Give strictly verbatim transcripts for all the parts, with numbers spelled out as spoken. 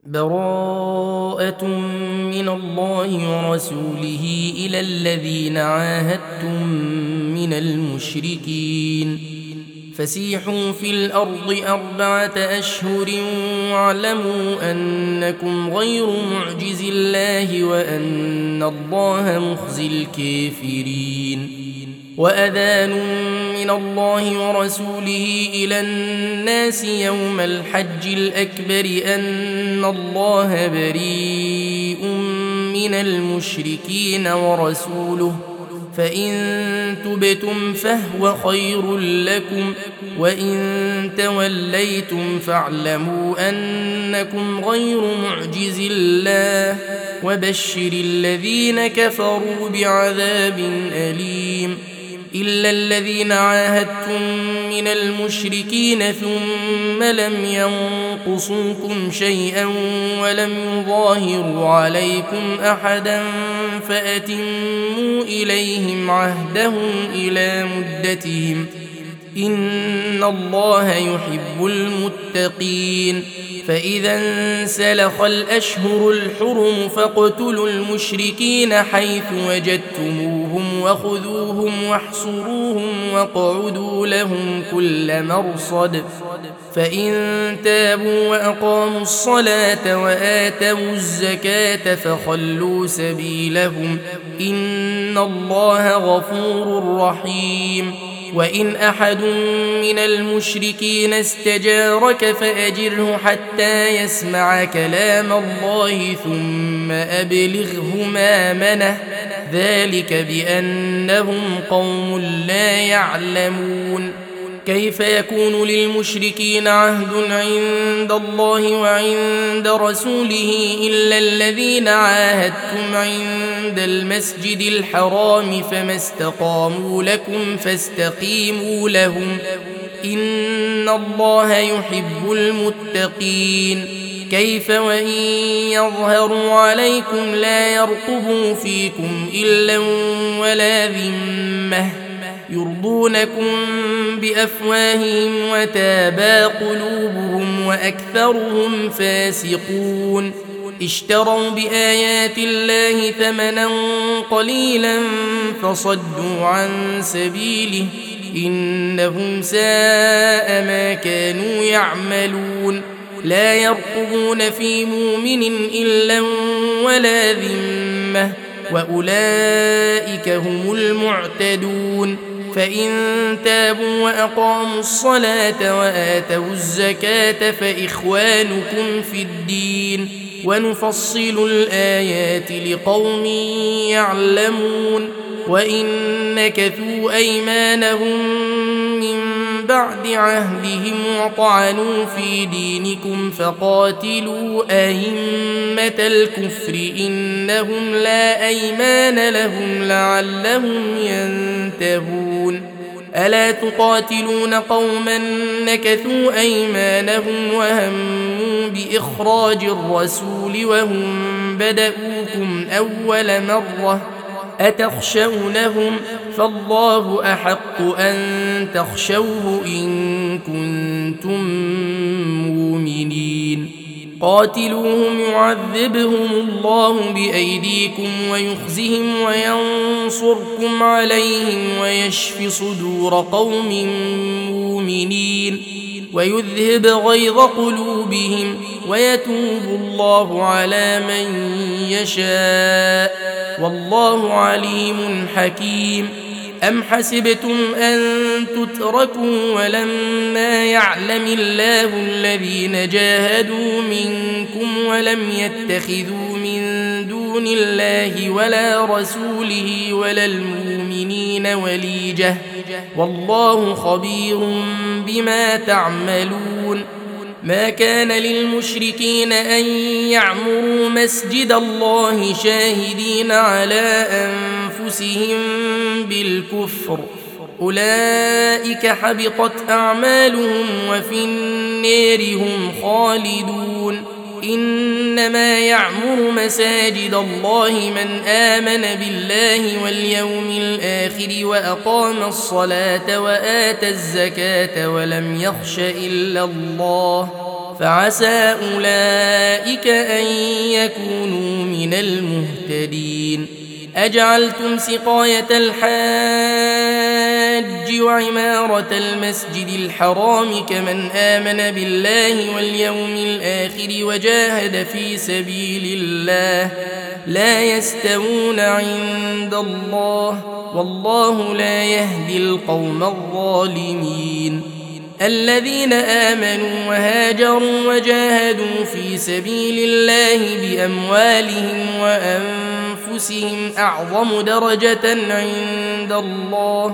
براءة من الله ورسوله إلى الذين عاهدتم من المشركين فسيحوا في الأرض أربعة أشهر واعلموا أنكم غير معجز الله وأن الله مخزي الكافرين. وأذان من الله ورسوله إلى الناس يوم الحج الأكبر أن الله بريء من المشركين ورسوله فإن تبتم فهو خير لكم وإن توليتم فاعلموا أنكم غير معجز الله وبشر الذين كفروا بعذاب أليم. إلا الذين عاهدتم من المشركين ثم لم ينقصوكم شيئا ولم يظاهروا عليكم أحدا فأتموا إليهم عهدهم إلى مدتهم إن الله يحب المتقين. فإذا انسلخ الأشهر الحرم فاقتلوا المشركين حيث وجدتموهم وخذوهم واحصروهم واقعدوا لهم كل مرصد فإن تابوا وأقاموا الصلاة وآتوا الزكاة فخلوا سبيلهم إن الله غفور رحيم. وإن أحد من المشركين استجارك فأجره حتى يسمع كلام الله ثم أبلغه مأمنه ذلك بأنهم قوم لا يعلمون. كيف يكون للمشركين عهد عند الله وعند رسوله إلا الذين عاهدتم عند المسجد الحرام فما استقاموا لكم فاستقيموا لهم إن الله يحب المتقين. كيف وإن يظهروا عليكم لا يرقبوا فيكم إلا ولا ذمة يرضونكم بأفواههم وتابى قلوبهم وأكثرهم فاسقون. اشتروا بآيات الله ثمنا قليلا فصدوا عن سبيله إنهم ساء ما كانوا يعملون. لا يرقبون في مؤمن إلا ولا ذمة وأولئك هم المعتدون. فإن تابوا وأقاموا الصلاة وآتوا الزكاة فإخوانكم في الدين ونفصل الآيات لقوم يعلمون. وإن نكثوا أيمانهم من بعد عهدهم وطعنوا في دينكم فقاتلوا أئمة الكفر إنهم لا أيمان لهم لعلهم ينتهون. ألا تقاتلون قوما نكثوا أيمانهم وهموا بإخراج الرسول وهم بدؤوكم أول مرة أتخشونهم فالله أحق أن تخشوه إن كنتم مؤمنين. قاتلوهم يعذبهم الله بأيديكم ويخزهم وينصركم عليهم ويشف صدور قوم مؤمنين ويذهب غيظ قلوبهم ويتوب الله على من يشاء والله عليم حكيم. أم حسبتم أن تتركوا ولما يعلم الله الذين جاهدوا منكم ولم يتخذوا من دون الله ولا رسوله ولا المؤمنين وليجة والله خبير بما تعملون. ما كان للمشركين أن يعمروا مسجد الله شاهدين على أنفسهم بالكفر أولئك حبطت أعمالهم وفي النار هم خالدون. إنما يعمر مساجد الله من آمن بالله واليوم الآخر وأقام الصلاة وآتى الزكاة ولم يخش إلا الله فعسى أولئك أن يكونوا من المهتدين. أجعلتم سقاية الحاج وعمارة المسجد الحرام كمن آمن بالله واليوم الآخر وجاهد في سبيل الله لا يستوون عند الله والله لا يهدي القوم الظالمين. الذين آمنوا وهاجروا وجاهدوا في سبيل الله بأموالهم وأنفسهم أعظم درجة عند الله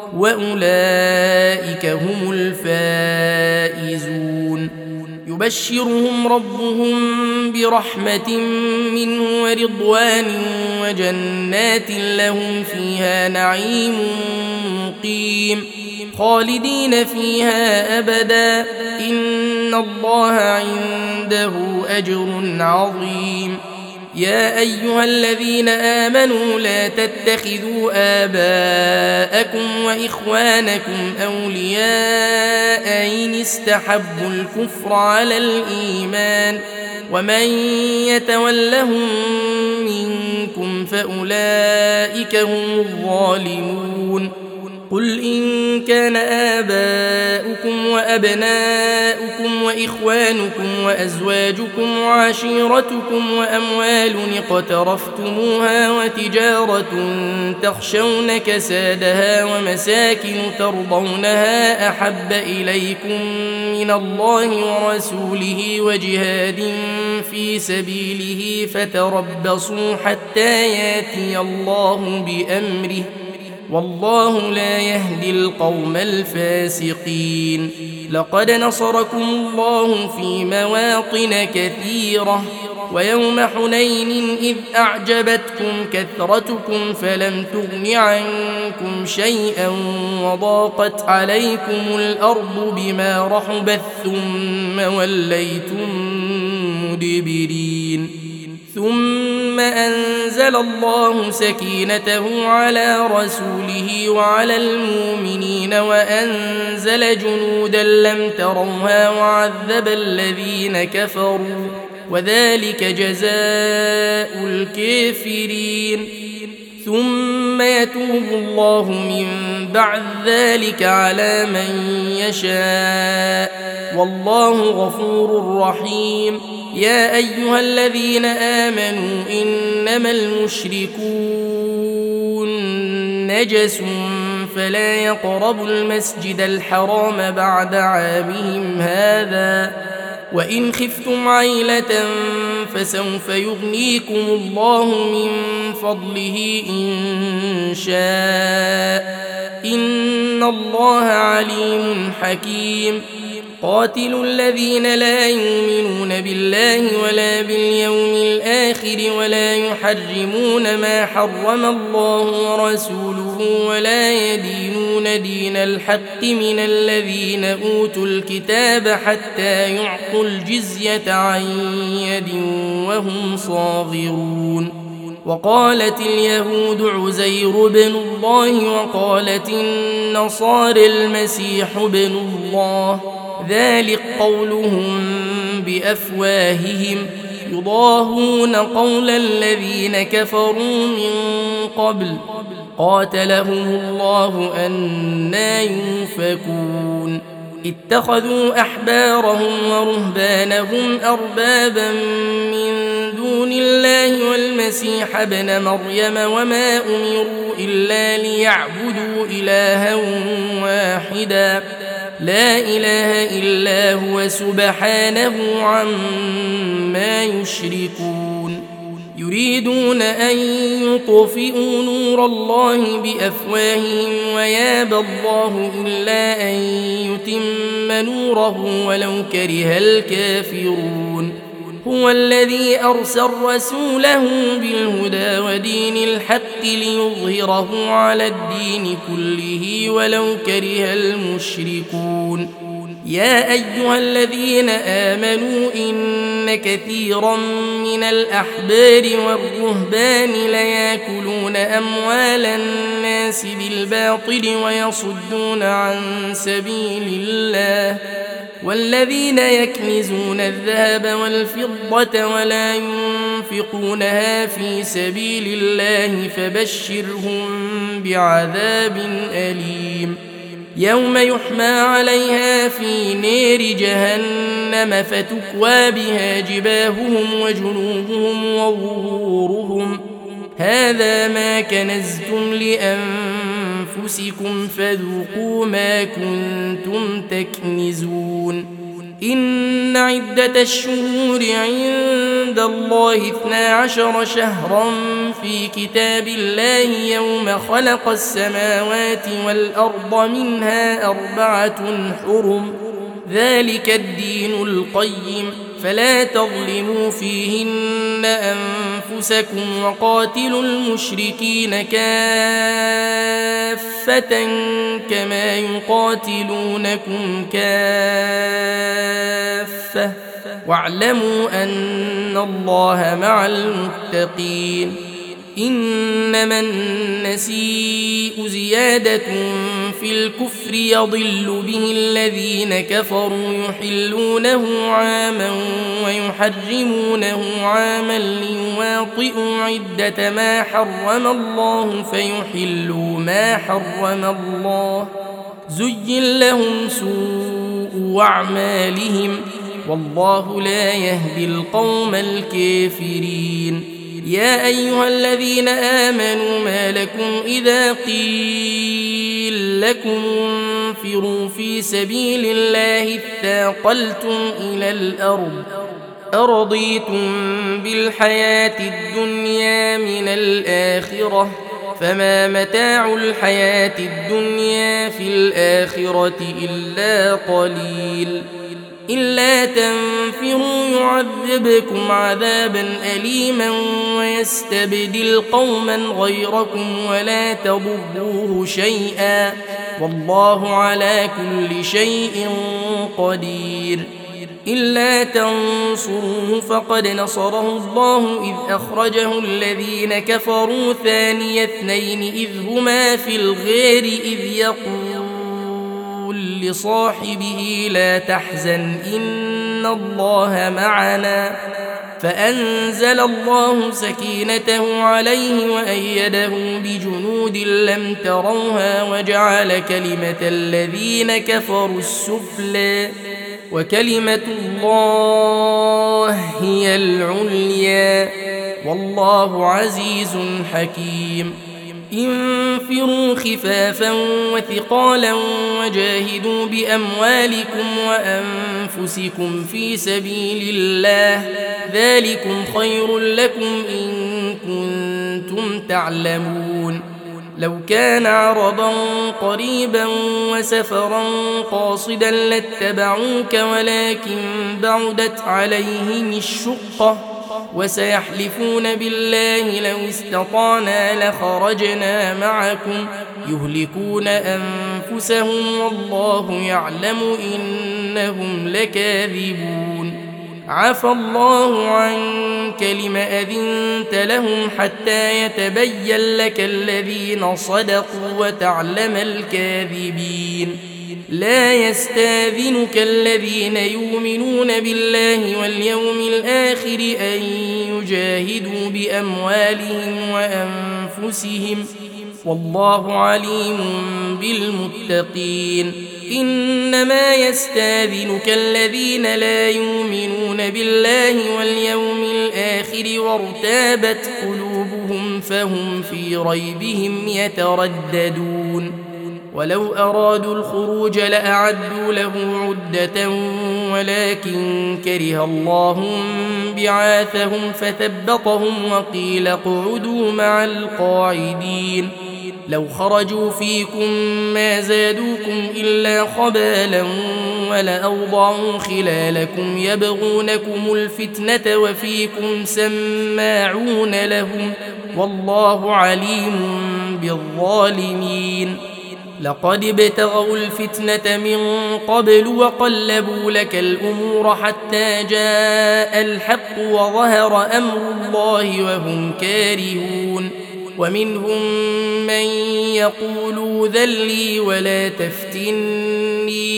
وأولئك هم الفائزون. يبشرهم ربهم برحمة منه ورضوان وجنات لهم فيها نعيم مقيم خالدين فيها أبدا إن الله عنده أجر عظيم. يا أيها الذين آمنوا لا تتخذوا آباءكم وإخوانكم أولياء إن استحبوا الكفر على الإيمان ومن يتولهم منكم فأولئك هم الظالمون. قل إن كان آباؤكم وأبناؤكم وإخوانكم وأزواجكم وعشيرتكم وأموال اقترفتموها وتجارة تخشون كسادها ومساكن ترضونها أحب إليكم من الله ورسوله وجهاد في سبيله فتربصوا حتى ياتي الله بأمره والله لا يهدي القوم الفاسقين. لقد نصركم الله في مواطن كثيرة ويوم حنين إذ أعجبتكم كثرتكم فلم تغن عنكم شيئا وضاقت عليكم الأرض بما رحبت ثم وليتم مدبرين ثم أنزل الله سكينته على رسوله وعلى المؤمنين وأنزل جنودا لم تروها وعذب الذين كفروا وذلك جزاء الكافرين. ثم يتوب الله من بعد ذلك على من يشاء والله غفور رحيم. يا أيها الذين آمنوا إنما المشركون نجس فلا يقربوا المسجد الحرام بعد عامهم هذا وإن خفتم عيلة فسوف يغنيكم الله من فضله إن شاء إن الله عليم حكيم. قاتلوا الذين لا يؤمنون بالله ولا باليوم الآخر ولا يحرمون ما حرم الله ورسوله ولا يدينون دين الحق من الذين أوتوا الكتاب حتى يعطوا الجزية عن يد وهم صاغرون. وقالت اليهود عزير بن الله وقالت النصارى المسيح بن الله ذلك قولهم بأفواههم يضاهون قول الذين كفروا من قبل قاتلهم الله أنى يؤفكون. اتخذوا أحبارهم ورهبانهم أربابا من دون الله والمسيح ابن مريم وما أمروا إلا ليعبدوا إلها واحدا لا إله إلا هو سبحانه عما يشركون. يريدون أن يطفئوا نور الله بأفواههم ويابى الله إلا أن يتم نوره ولو كره الكافرون. هو الذي أرسل رسوله بالهدى ودين الحق ليظهره على الدين كله ولو كره المشركون. يا أيها الذين آمنوا إن كثيرا من الأحبار والرهبان ليأكلون أموال الناس بالباطل ويصدون عن سبيل الله والذين يكنزون الذهب والفضة ولا ينفقونها في سبيل الله فبشرهم بعذاب أليم يوم يحمى عليها في نار جهنم فتكوى بها جباههم وجنوبهم وظهورهم هذا ما كنزتم لأنفسكم فذوقوا ما كنتم تكنزون إن عدة الشهور عند الله اثنا عشر شهرا في كتاب الله يوم خلق السماوات والأرض منها أربعة حرم ذلك الدين القيم فلا تظلموا فيهن أنفسكم وقاتلوا المشركين كافة كما يقاتلونكم كافة واعلموا أن الله مع المتقين إنما النسيء زيادة في الكفر يضل به الذين كفروا يحلونه عاما ويحرمونه عاما ليواطئوا عدة ما حرم الله فيحلوا ما حرم الله زين لهم سوء أعمالهم والله لا يهدي القوم الكافرين يا أيها الذين آمنوا ما لكم إذا قيل لكم انفروا في سبيل الله اثاقلتم إلى الأرض أرضيتم بالحياة الدنيا من الآخرة فما متاع الحياة الدنيا في الآخرة إلا قليل إلا تنفروا يعذبكم عذابا أليما ويستبدل قوما غيركم ولا تضروه شيئا والله على كل شيء قدير إلا تنصروه فقد نصره الله إذ أخرجه الذين كفروا ثاني اثنين إذ هما في الغار إذ يقول لصاحبه لا تحزن إن الله معنا فأنزل الله سكينته عليه وأيده بجنود لم تروها وجعل كلمة الذين كفروا السفلى وكلمة الله هي العليا والله عزيز حكيم انفروا خفافا وثقالا وجاهدوا بأموالكم وأنفسكم في سبيل الله ذلكم خير لكم إن كنتم تعلمون لو كان عرضا قريبا وسفرا قاصدا لاتبعوك ولكن بعدت عليهم الشقة وسيحلفون بالله لو استطعنا لخرجنا معكم يهلكون أنفسهم والله يعلم إنهم لكاذبون عفى الله عنك لم أذنت لهم حتى يتبين لك الذين صدقوا وتعلم الكاذبين لا يستاذنك الذين يؤمنون بالله واليوم الآخر أن يجاهدوا بأموالهم وأنفسهم والله عليم بالمتقين إنما يستاذنك الذين لا يؤمنون بالله واليوم الآخر وارتابت قلوبهم فهم في ريبهم يترددون ولو أرادوا الخروج لأعدوا له عدة ولكن كره الله بعاثهم فثبطهم وقيل اقعدوا مع القاعدين لو خرجوا فيكم ما زادوكم إلا خبالا ولأوضعوا خلالكم يبغونكم الفتنة وفيكم سماعون لهم والله عليم بالظالمين لقد ابتغوا الفتنة من قبل وقلبوا لك الأمور حتى جاء الحق وظهر أمر الله وهم كارهون ومنهم من يقول ذل لي ولا تفتني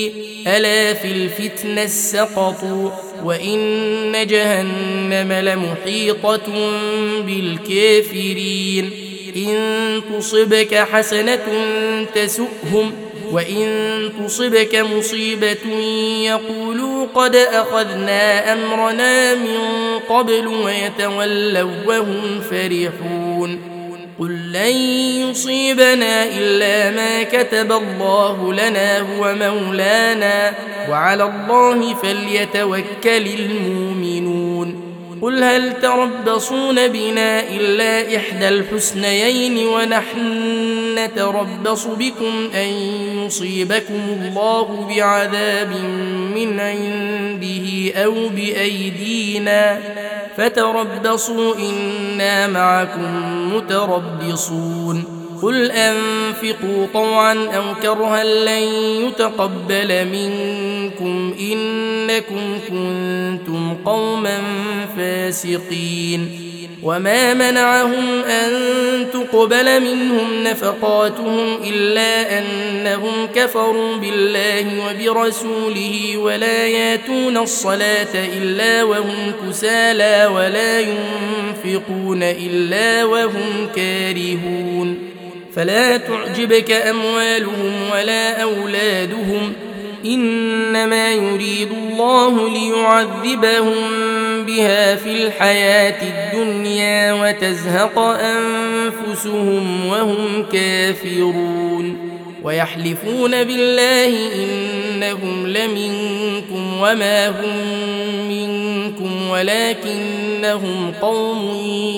ألا في الفتنة سقطوا وإن جهنم لمحيطة بالكافرين إن تصبك حسنة تسؤهم وإن تصبك مصيبة يقولوا قد أخذنا أمرنا من قبل ويتولوا وهم فرحون قل لن يصيبنا إلا ما كتب الله لنا هو مولانا وعلى الله فليتوكل المؤمنون قل هل تربصون بنا إلا إحدى الحسنيين ونحن نتربص بكم أن يصيبكم الله بعذاب من عنده أو بأيدينا فتربصوا إنا معكم متربصون قل أنفقوا طوعا أو كرها لن يتقبل منكم إنكم كنتم قوما فاسقين وما منعهم أن تقبل منهم نفقاتهم إلا أنهم كفروا بالله وبرسوله ولا ياتون الصلاة إلا وهم كسالى ولا ينفقون إلا وهم كارهون فلا تعجبك أموالهم ولا أولادهم إنما يريد الله ليعذبهم بها في الحياة الدنيا وتزهق أنفسهم وهم كافرون ويحلفون بالله إنهم لمنكم وما هم منكم ولكنهم قوم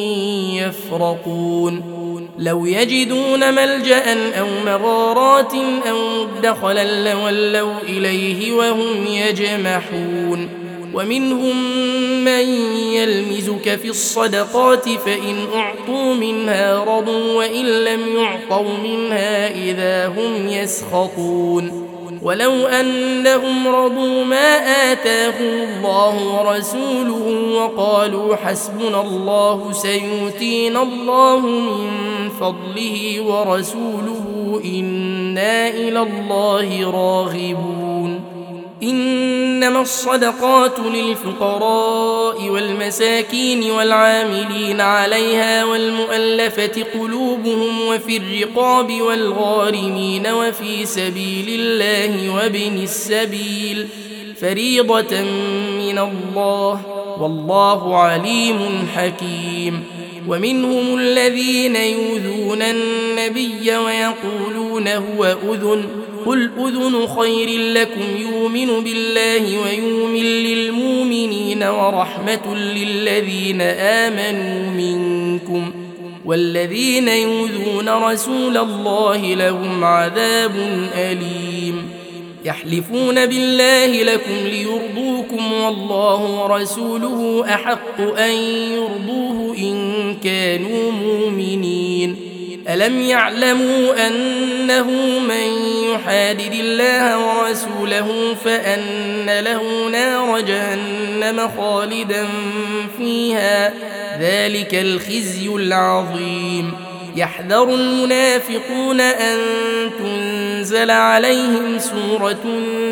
يفرقون لو يجدون ملجأ أو مغارات أو مدخلا لولوا إليه وهم يجمحون ومنهم من يلمزك في الصدقات فإن أعطوا منها رضوا وإن لم يعطوا منها إذا هم يسخطون ولو أنهم رضوا ما آتاهم الله ورسوله وقالوا حسبنا الله سيؤتينا الله من فضله ورسوله إنا إلى الله راغبون إنما الصدقات للفقراء والمساكين والعاملين عليها والمؤلفة قلوبهم وفي الرقاب والغارمين وفي سبيل الله وابن السبيل فريضة من الله والله عليم حكيم ومنهم الذين يؤذون النبي ويقولون هو أذن قل أذن خير لكم يؤمن بالله ويؤمن للمؤمنين ورحمة للذين آمنوا منكم والذين يؤذون رسول الله لهم عذاب أليم يحلفون بالله لكم ليرضوكم والله ورسوله أحق أن يرضوه إن كانوا مؤمنين ألم يعلموا أنه من يحادد الله ورسوله فأن له نار جهنم خالدا فيها ذلك الخزي العظيم يحذر المنافقون أن تنزل عليهم سورة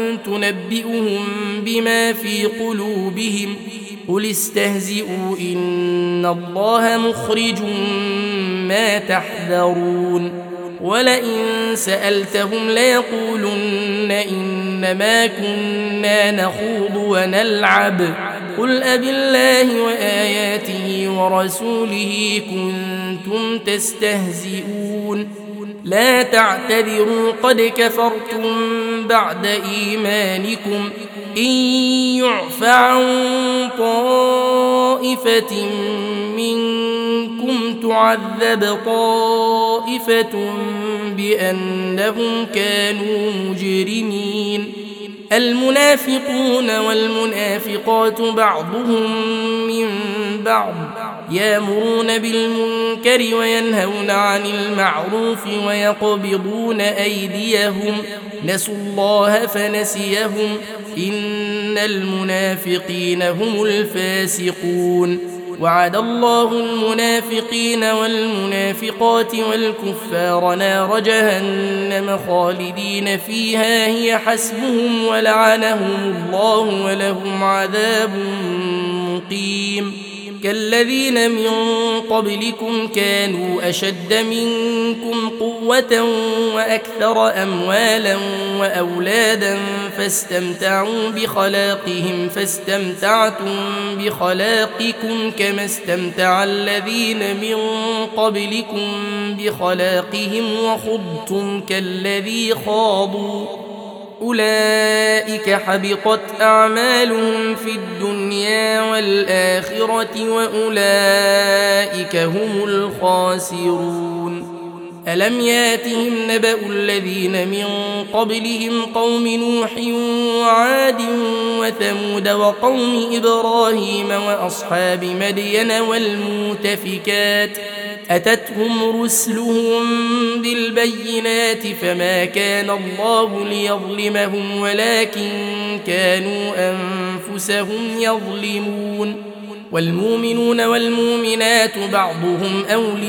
تنبئهم بما في قلوبهم قل استهزئوا إن الله مخرج ما تحذرون ولئن سألتهم ليقولن إنما كنا نخوض ونلعب قل أبالله وآياته ورسوله كنتم تستهزئون لا تعتذروا قد كفرتم بعد إيمانكم إن يعف عن طائفة منكم تعذب طائفة بأنهم كانوا مجرمين المنافقون والمنافقات بعضهم من بعض يأمرون بالمنكر وينهون عن المعروف ويقبضون أيديهم نسوا الله فنسيهم إن المنافقين هم الفاسقون وعد الله المنافقين والمنافقات والكفار نار جهنم خالدين فيها هي حسبهم ولعنهم الله ولهم عذاب مقيم كالذين من قبلكم كانوا أشد منكم قوة وأكثر أموالا وأولادا فاستمتعوا بخلاقهم فاستمتعتم بخلاقكم كما استمتع الذين من قبلكم بخلاقهم وخضتم كالذي خاضوا أولئك حبطت أعمالهم في الدنيا والآخرة وأولئك هم الخاسرون ألم ياتهم نبأ الذين من قبلهم قوم نوح وعاد وثمود وقوم إبراهيم وأصحاب مدين والمؤتفكات أتتهم رسلهم بالبينات فما كان الله ليظلمهم ولكن كانوا أنفسهم يظلمون والمؤمنون والمؤمنات بعضهم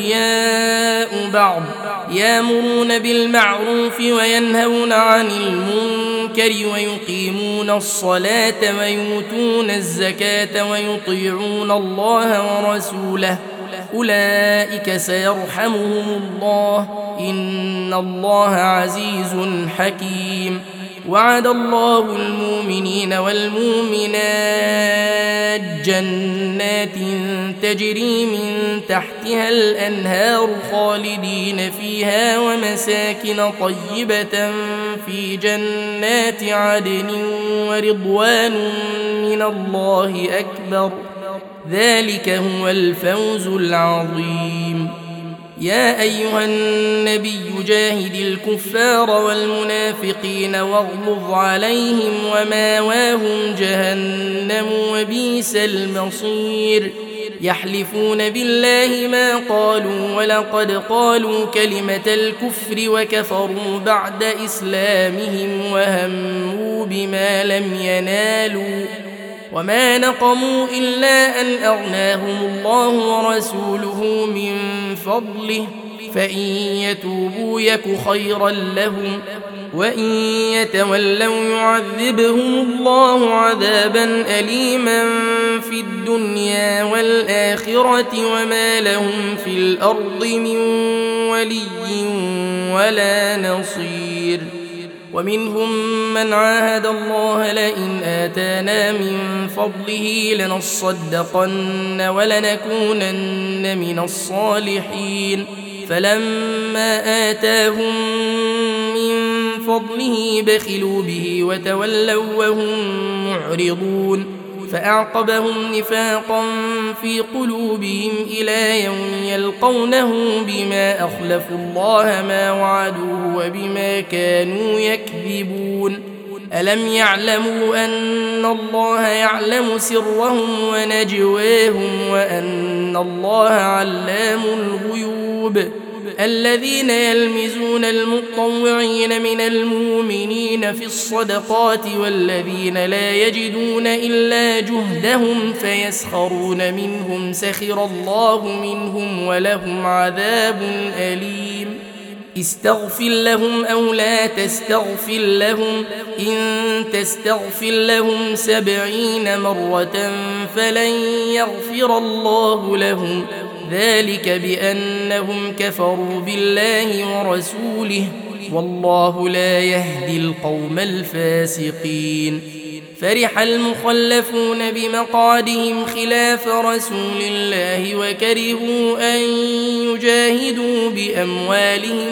أولياء بعض يأمرون بالمعروف وينهون عن المنكر ويقيمون الصلاة ويؤتون الزكاة ويطيعون الله ورسوله أولئك سيرحمهم الله إن الله عزيز حكيم وعد الله المؤمنين والمؤمنات جنات تجري من تحتها الأنهار خالدين فيها ومساكن طيبة في جنات عدن ورضوان من الله أكبر ذلك هو الفوز العظيم يا أيها النبي جاهد الكفار والمنافقين واغلظ عليهم وماواهم جهنم وبئس المصير يحلفون بالله ما قالوا ولقد قالوا كلمة الكفر وكفروا بعد إسلامهم وهموا بما لم ينالوا وما نقموا إلا أن أغناهم الله ورسوله من فضله فإن يتوبوا يك خيرا لهم وإن يتولوا يعذبهم الله عذابا أليما في الدنيا والآخرة وما لهم في الأرض من ولي ولا نصير ومنهم من عاهد الله لئن آتانا من فضله لنصدقن ولنكونن من الصالحين فلما آتاهم من فضله بخلوا به وتولوا وهم معرضون فأعقبهم نفاقا في قلوبهم إلى يوم يلقونه بما أخلفوا الله ما وعدوه وبما كانوا يكذبون ألم يعلموا أن الله يعلم سرهم ونجواهم وأن الله علام الغيوب الذين يلمزون المطوعين من المؤمنين في الصدقات والذين لا يجدون إلا جهدهم فيسخرون منهم سخر الله منهم ولهم عذاب أليم استغفر لهم أو لا تستغفر لهم إن تستغفر لهم سبعين مرة فلن يغفر الله لهم ذلك بأنهم كفروا بالله ورسوله والله لا يهدي القوم الفاسقين فرح المخلفون بمقعدهم خلاف رسول الله وكرهوا أن يجاهدوا بأموالهم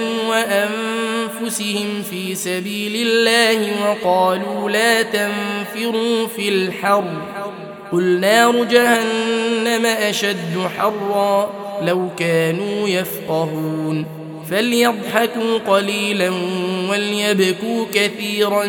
وأنفسهم في سبيل الله وقالوا لا تنفروا في الحر قل نار جهنم أشد حرا لو كانوا يفقهون فليضحكوا قليلا وليبكوا كثيرا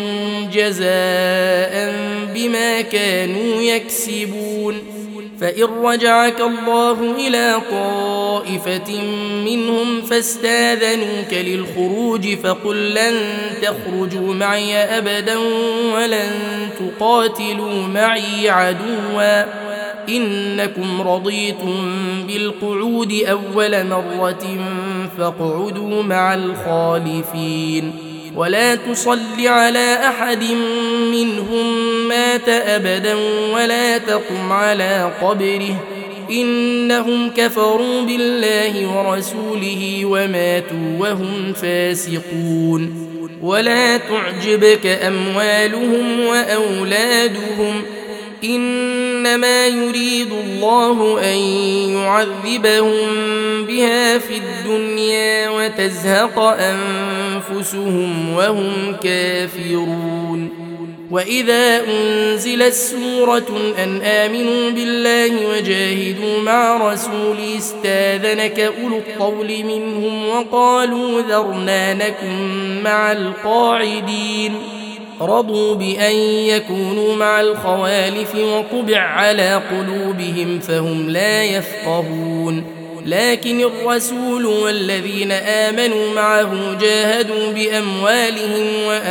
جزاء بما كانوا يكسبون فإن رجعك الله إلى طائفة منهم فاستاذنوك للخروج فقل لن تخرجوا معي أبدا ولن تقاتلوا معي عدوا إنكم رضيتم بالقعود أول مرة فاقعدوا مع الخالفين ولا تصل على أحد منهم مات أبدا ولا تقم على قبره إنهم كفروا بالله ورسوله وماتوا وهم فاسقون ولا تعجبك أموالهم وأولادهم إنما يريد الله أن يعذبهم بها في الدنيا وتزهق أنفسهم وهم كافرون وإذا أنزلت سورة أن آمنوا بالله وجاهدوا مع رسوله استاذنك أولو الطول منهم وقالوا ذرنا نكن مع القاعدين رضوا بأن يكونوا مع الخوالف وطبع على قلوبهم فهم لا يفقهون لكن الرسول والذين آمنوا معه جاهدوا بأموالهم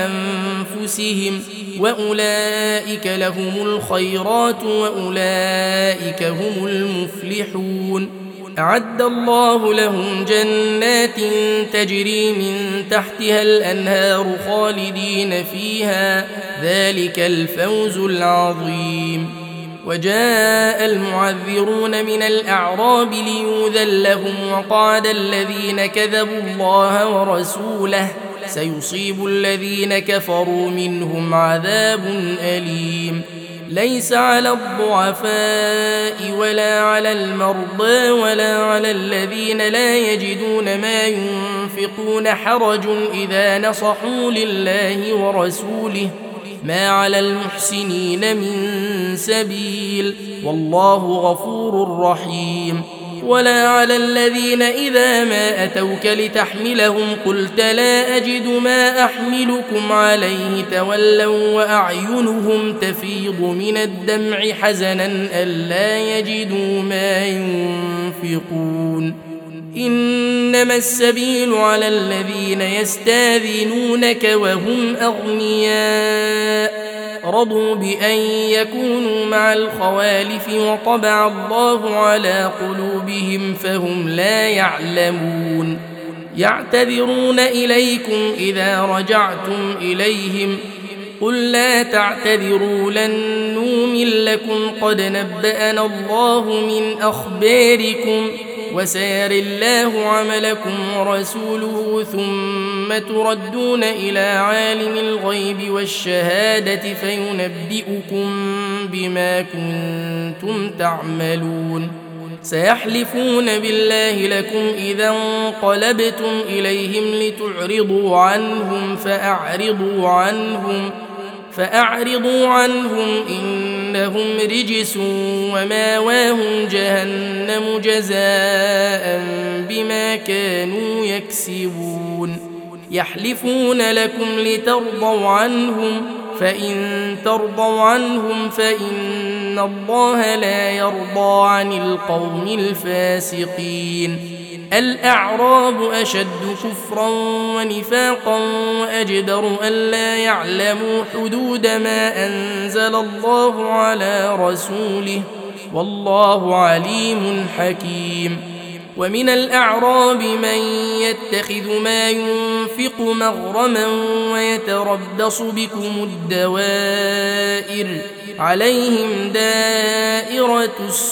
وأنفسهم وأولئك لهم الخيرات وأولئك هم المفلحون أعد الله لهم جنات تجري من تحتها الأنهار خالدين فيها ذلك الفوز العظيم وجاء المعذرون من الأعراب ليؤذن لهم وقعد الذين كذبوا الله ورسوله سيصيب الذين كفروا منهم عذاب أليم ليس على الضعفاء ولا على المرضى ولا على الذين لا يجدون ما ينفقون حرج إذا نصحوا لله ورسوله ما على المحسنين من سبيل والله غفور رحيم ولا على الذين إذا ما أتوك لتحملهم قلت لا أجد ما أحملكم عليه تولوا وأعينهم تفيض من الدمع حزنا ألا يجدوا ما ينفقون إنما السبيل على الذين يستاذنونك وهم أغنياء رضوا بأن يكونوا مع الخوالف وطبع الله على قلوبهم فهم لا يعلمون يعتذرون إليكم إذا رجعتم إليهم قل لا تعتذروا لن نؤمن لكم قد نبأنا الله من أخباركم وسيري الله عملكم ورسوله ثم تردون إلى عالم الغيب والشهادة فينبئكم بما كنتم تعملون سيحلفون بالله لكم إذا انقلبتم إليهم لتعرضوا عنهم فأعرضوا عنهم فأعرضوا عنهم إنهم رجس وماواهم جهنم جزاء بما كانوا يكسبون يحلفون لكم لترضوا عنهم فإن ترضوا عنهم فإن الله لا يرضى عن القوم الفاسقين الأعراب أشد كفرا ونفاقا وأجدر ألا يعلموا حدود ما أنزل الله على رسوله والله عليم حكيم ومن الأعراب من يتخذ ما ينفق مغرما ويتربص بكم الدوائر عليهم دائرة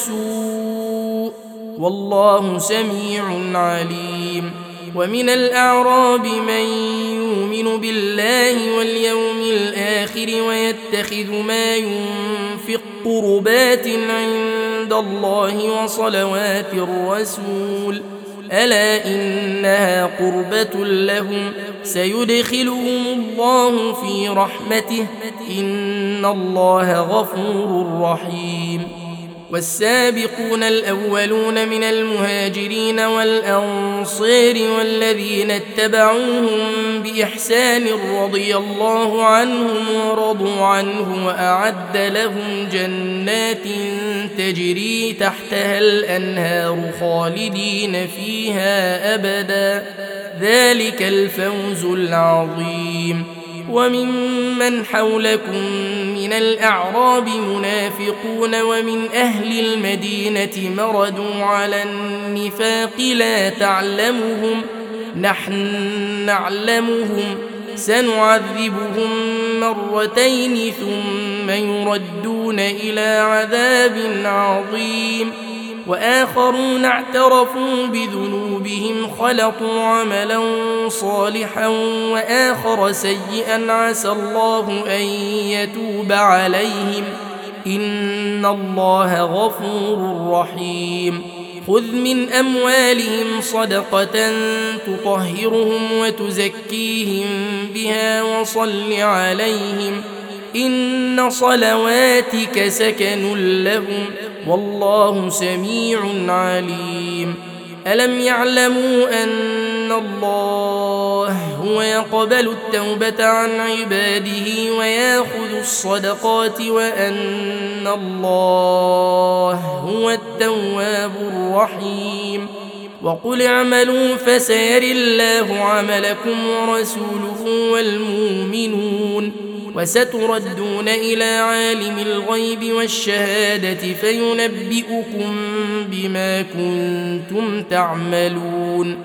السوء والله سميع عليم ومن الأعراب من يؤمن بالله واليوم الآخر ويتخذ ما ينفق قربات عند الله وصلوات الرسول ألا إنها قربة لهم سيدخلهم الله في رحمته إن الله غفور رحيم والسابقون الأولون من المهاجرين والأنصار والذين اتبعوهم بإحسان رضي الله عنهم ورضوا عنه وأعد لهم جنات تجري تحتها الأنهار خالدين فيها أبدا ذلك الفوز العظيم وممن حولكم من الأعراب منافقون ومن أهل المدينة مردوا على النفاق لا تعلمهم نحن نعلمهم سنعذبهم مرتين ثم يردون إلى عذاب عظيم وآخرون اعترفوا بذنوبهم خلطوا عملا صالحا وآخر سيئا عسى الله أن يتوب عليهم إن الله غفور رحيم خذ من أموالهم صدقة تطهرهم وتزكيهم بها وصل عليهم إن صلواتك سكن لهم والله سميع عليم ألم يعلموا أن الله هو يقبل التوبة عن عباده ويأخذ الصدقات وأن الله هو التواب الرحيم وقل اعملوا فسيري الله عملكم ورسوله والمؤمنون وستردون إلى عالم الغيب والشهادة فينبئكم بما كنتم تعملون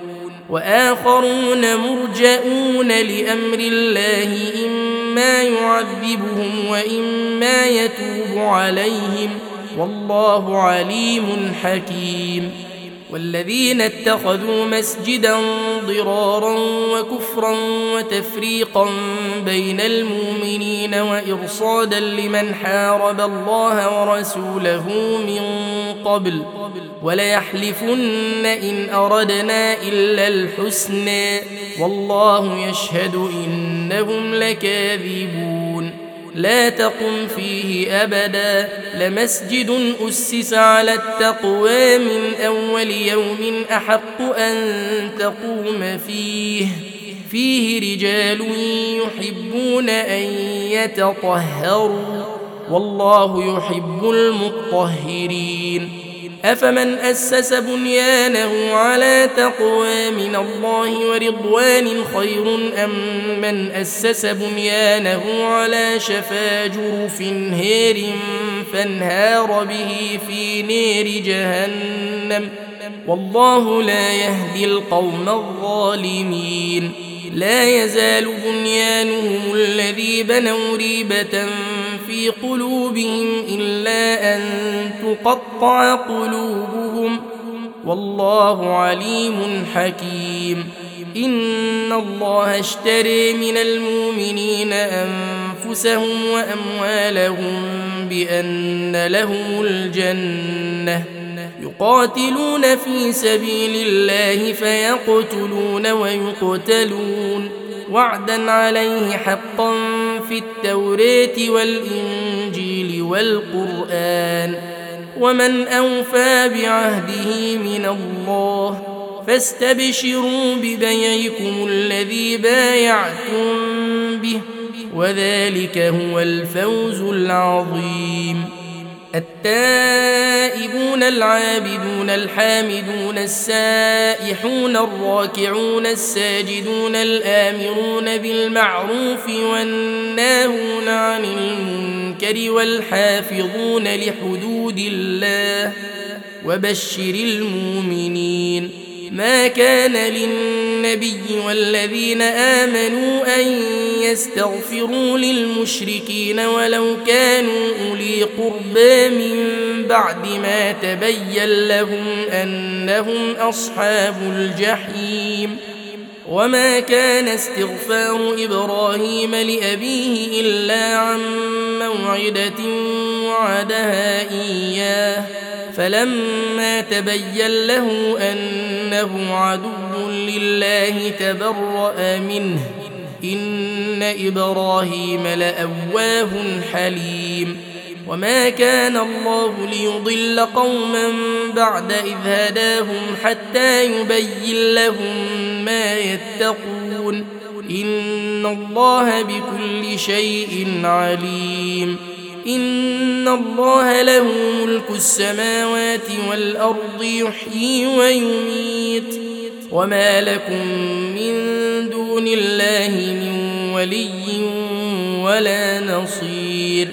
وآخرون مرجئون لأمر الله إما يعذبهم وإما يتوب عليهم والله عليم حكيم والذين اتخذوا مسجدا ضرارا وكفرا وتفريقا بين المؤمنين وإرصادا لمن حارب الله ورسوله من قبل وليحلفن إن أردنا إلا الحسنى والله يشهد إنهم لكاذبون لا تقم فيه أبدا لمسجد أسس على التقوى من أول يوم أحق أن تقوم فيه فيه رجال يحبون أن يتطهروا والله يحب المطهرين أفمن أسس بنيانه على تقوى من الله ورضوان خير أم من أسس بنيانه على شفا جرف هار فانهار به في نار جهنم والله لا يهدي القوم الظالمين لا يزال بنيانهم الذي بنوا ريبة في قلوبهم إلا أن تقطع قلوبهم والله عليم حكيم إن الله اشتري من المؤمنين أنفسهم وأموالهم بأن لهم الجنة يقاتلون في سبيل الله فيقتلون ويقتلون وعدا عليه حقا في التوراة والإنجيل والقرآن ومن أوفى بعهده من الله فاستبشروا ببيعكم الذي بايعتم به وذلك هو الفوز العظيم التائبون العابدون الحامدون السائحون الراكعون الساجدون الآمرون بالمعروف والناهون عن المنكر والحافظون لحدود الله وبشر المؤمنين ما كان للنبي والذين آمنوا أن يستغفروا للمشركين ولو كانوا أولي قربى من بعد ما تبين لهم أنهم أصحاب الجحيم وما كان استغفار إبراهيم لأبيه إلا عن موعدة وعدها إياه فلما تبين له أنه عدو لله تبرأ منه إن إبراهيم لأواه حليم وما كان الله ليضل قوما بعد إذ هداهم حتى يبين لهم ما يتقون إن الله بكل شيء عليم إن الله له ملك السماوات والأرض يحيي ويميت وما لكم من دون الله من ولي ولا نصير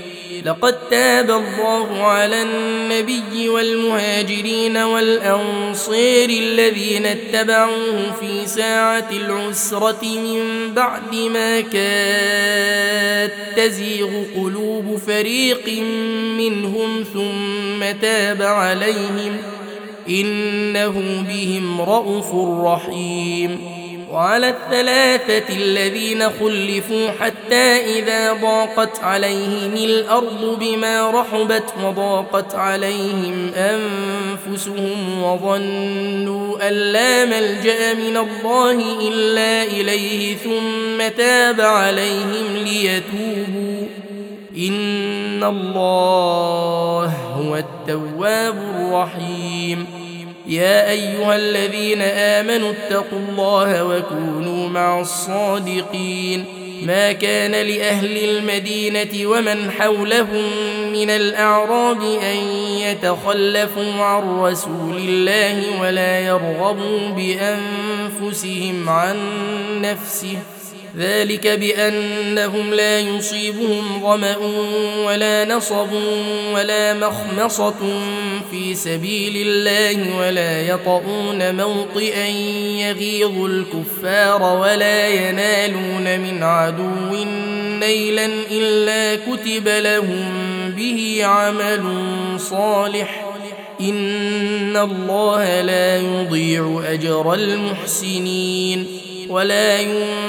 لقد تاب الله على النبي والمهاجرين والأنصار الذين اتبعوه في ساعة العسرة من بعد ما كاد تزيغ قلوب فريق منهم ثم تاب عليهم إنه بهم رءوف رحيم. وعلى الثلاثة الذين خلفوا حتى إذا ضاقت عليهم الأرض بما رحبت وضاقت عليهم أنفسهم وظنوا أن لا ملجأ من الله إلا إليه ثم تاب عليهم ليتوبوا إن الله هو التواب الرحيم. يا أيها الذين آمنوا اتقوا الله وكونوا مع الصادقين. ما كان لأهل المدينة ومن حولهم من الأعراب أن يتخلفوا عن رسول الله ولا يرغبوا بأنفسهم عن نفسه ذلك بأنهم لا يصيبهم ظمأ ولا نصب ولا مخمصة في سبيل الله ولا يطؤون موطئا يغيظ الكفار ولا ينالون من عدو نيلا إلا كتب لهم به عمل صالح إن الله لا يضيع أجر المحسنين. ولا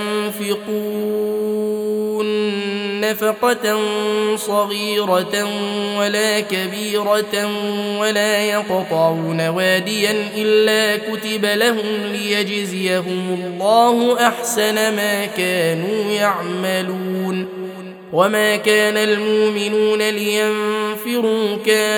ينفقون نفقة صغيرة ولا كبيرة ولا يقطعون واديا إلا كتب لهم ليجزيهم الله أحسن ما كانوا يعملون. وما كان المؤمنون لينفروا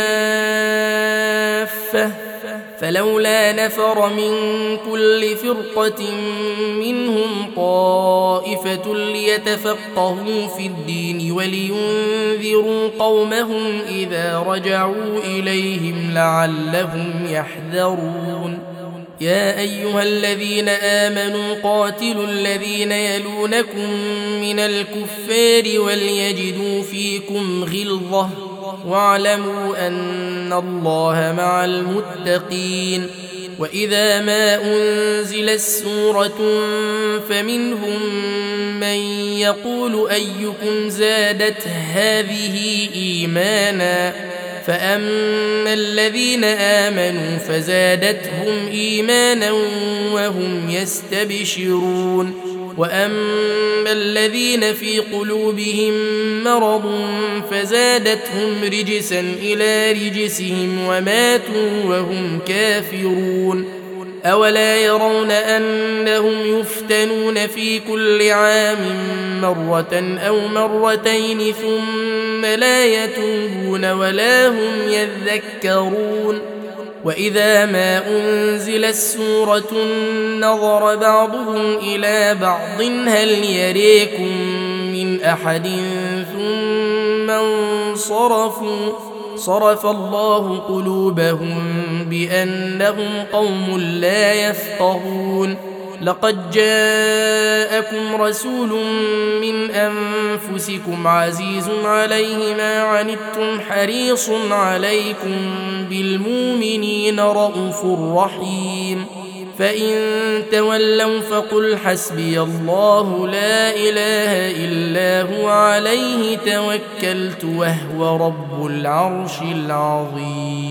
كافة فلولا نفر من كل فرقة منهم طائفة ليتفقهوا في الدين ولينذروا قومهم إذا رجعوا إليهم لعلهم يحذرون. يا أيها الذين آمنوا قاتلوا الذين يلونكم من الكفار وليجدوا فيكم غلظة واعلموا أن الله مع المتقين. وإذا ما أنزلت سورة فمنهم من يقول أيكم زادت هذه إيمانا فأما الذين آمنوا فزادتهم إيمانا وهم يستبشرون وأما الذين في قلوبهم مرض فزادتهم رجسا إلى رجسهم وماتوا وهم كافرون. أولا يرون أنهم يفتنون في كل عام مرة أو مرتين ثم لا يتوبون ولا هم يذكرون. وإذا ما أنزلت سورة نظر بعضهم إلى بعض هل يريكم من أحد ثم انصرفوا صرف الله قلوبهم بأنهم قوم لا يفقهون. لقد جاءكم رسول من أنفسكم عزيز عليه ما عنتم حريص عليكم بالمؤمنين رءوف رحيم. فإن تولوا فقل حسبي الله لا إله إلا هو عليه توكلت وهو رب العرش العظيم.